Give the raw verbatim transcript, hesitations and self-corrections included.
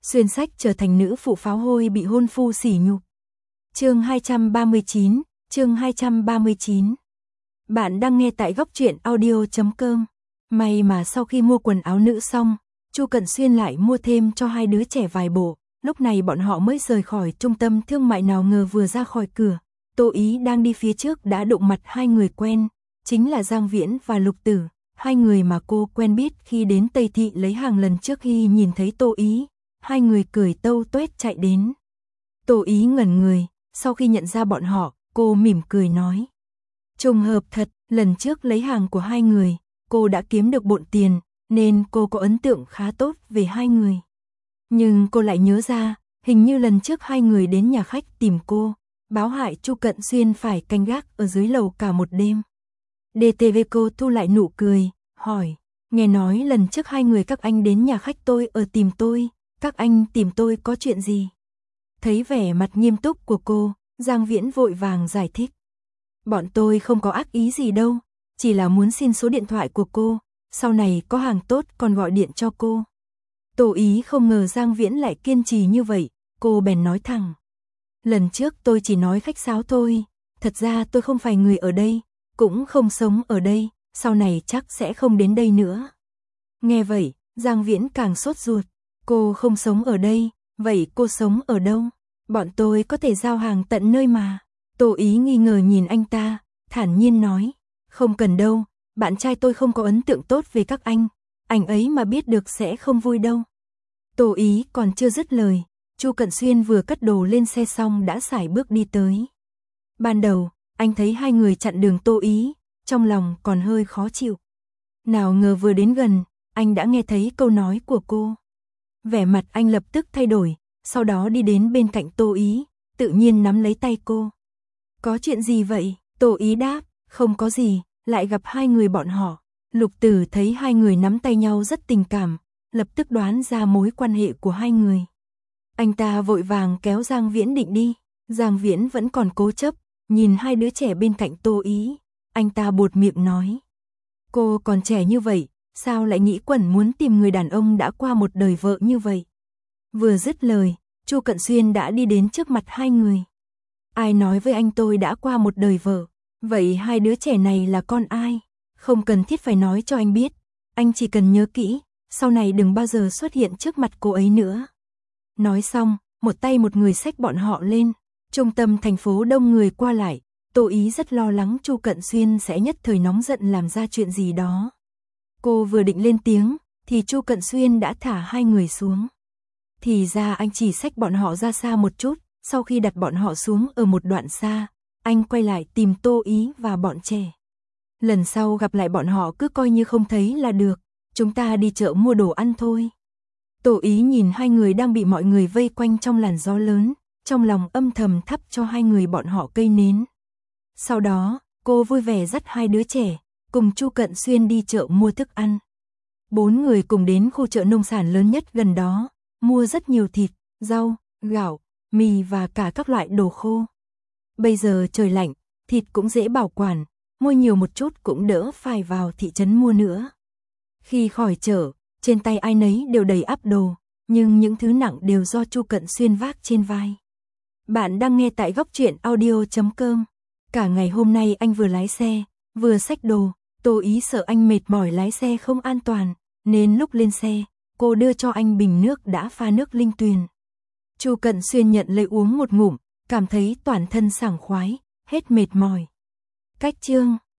xuyên sách trở thành nữ phụ pháo hôi bị hôn phu sỉ nhục. Chương hai trăm ba mươi chín, chương hai trăm ba mươi chín. Bạn đang nghe tại góc truyện audio chấm com. May mà sau khi mua quần áo nữ xong, Chu Cận Xuyên lại mua thêm cho hai đứa trẻ vài bộ, lúc này bọn họ mới rời khỏi trung tâm thương mại, nào ngờ vừa ra khỏi cửa, Tô Ý đang đi phía trước đã đụng mặt hai người quen, chính là Giang Viễn và Lục Tử, hai người mà cô quen biết khi đến Tây Thị lấy hàng lần trước. Khi nhìn thấy Tô Ý, hai người cười tâu tuét chạy đến. Tô Ý ngẩn người, sau khi nhận ra bọn họ, cô mỉm cười nói: trùng hợp thật, lần trước lấy hàng của hai người, cô đã kiếm được bộn tiền, nên cô có ấn tượng khá tốt về hai người. Nhưng cô lại nhớ ra, hình như lần trước hai người đến nhà khách tìm cô, báo hại Chu Cận Xuyên phải canh gác ở dưới lầu cả một đêm. đê tê vê cô thu lại nụ cười, hỏi: nghe nói lần trước hai người các anh đến nhà khách tôi ở tìm tôi, các anh tìm tôi có chuyện gì? Thấy vẻ mặt nghiêm túc của cô, Giang Viễn vội vàng giải thích: bọn tôi không có ác ý gì đâu, chỉ là muốn xin số điện thoại của cô, sau này có hàng tốt còn gọi điện cho cô. Tô Ý không ngờ Giang Viễn lại kiên trì như vậy, cô bèn nói thẳng: lần trước tôi chỉ nói khách sáo thôi, thật ra tôi không phải người ở đây, cũng không sống ở đây, sau này chắc sẽ không đến đây nữa. Nghe vậy, Giang Viễn càng sốt ruột: cô không sống ở đây, vậy cô sống ở đâu? Bọn tôi có thể giao hàng tận nơi mà. Tô Ý nghi ngờ nhìn anh ta, thản nhiên nói: không cần đâu, bạn trai tôi không có ấn tượng tốt về các anh, anh ấy mà biết được sẽ không vui đâu. Tô Ý còn chưa dứt lời, Chu Cận Xuyên vừa cất đồ lên xe xong đã sải bước đi tới. Ban đầu, anh thấy hai người chặn đường Tô Ý, trong lòng còn hơi khó chịu. Nào ngờ vừa đến gần, anh đã nghe thấy câu nói của cô. Vẻ mặt anh lập tức thay đổi, sau đó đi đến bên cạnh Tô Ý, tự nhiên nắm lấy tay cô. Có chuyện gì vậy? Tô Ý đáp: không có gì, lại gặp hai người bọn họ. Lục Tử thấy hai người nắm tay nhau rất tình cảm, lập tức đoán ra mối quan hệ của hai người. Anh ta vội vàng kéo Giang Viễn định đi, Giang Viễn vẫn còn cố chấp, nhìn hai đứa trẻ bên cạnh Tô Ý, anh ta buột miệng nói: cô còn trẻ như vậy, sao lại nghĩ quẩn muốn tìm người đàn ông đã qua một đời vợ như vậy? Vừa dứt lời, Chu Cận Xuyên đã đi đến trước mặt hai người. Ai nói với anh tôi đã qua một đời vợ? Vậy hai đứa trẻ này là con ai? Không cần thiết phải nói cho anh biết, anh chỉ cần nhớ kỹ, sau này đừng bao giờ xuất hiện trước mặt cô ấy nữa. Nói xong, một tay một người xách bọn họ lên. Trung tâm thành phố đông người qua lại, Tô Ý rất lo lắng Chu Cận Xuyên sẽ nhất thời nóng giận làm ra chuyện gì đó. Cô vừa định lên tiếng, thì Chu Cận Xuyên đã thả hai người xuống. Thì ra anh chỉ xách bọn họ ra xa một chút, sau khi đặt bọn họ xuống ở một đoạn xa, anh quay lại tìm Tô Ý và bọn trẻ. Lần sau gặp lại bọn họ cứ coi như không thấy là được, chúng ta đi chợ mua đồ ăn thôi. Tô Ý nhìn hai người đang bị mọi người vây quanh trong làn gió lớn, trong lòng âm thầm thắp cho hai người bọn họ cây nến. Sau đó, cô vui vẻ dắt hai đứa trẻ, cùng Chu Cận Xuyên đi chợ mua thức ăn. Bốn người cùng đến khu chợ nông sản lớn nhất gần đó, mua rất nhiều thịt, rau, gạo, mì và cả các loại đồ khô. Bây giờ trời lạnh, thịt cũng dễ bảo quản, mua nhiều một chút cũng đỡ phải vào thị trấn mua nữa. Khi khỏi chợ, trên tay ai nấy đều đầy ắp đồ, nhưng những thứ nặng đều do Chu Cận Xuyên vác trên vai. Bạn đang nghe tại góc truyện audio chấm com. Cả ngày hôm nay anh vừa lái xe, vừa xách đồ, Tô Ý sợ anh mệt mỏi lái xe không an toàn, nên lúc lên xe, cô đưa cho anh bình nước đã pha nước linh tuyền. Chu Cận Xuyên nhận lấy uống một ngụm, cảm thấy toàn thân sảng khoái, hết mệt mỏi. Cách chương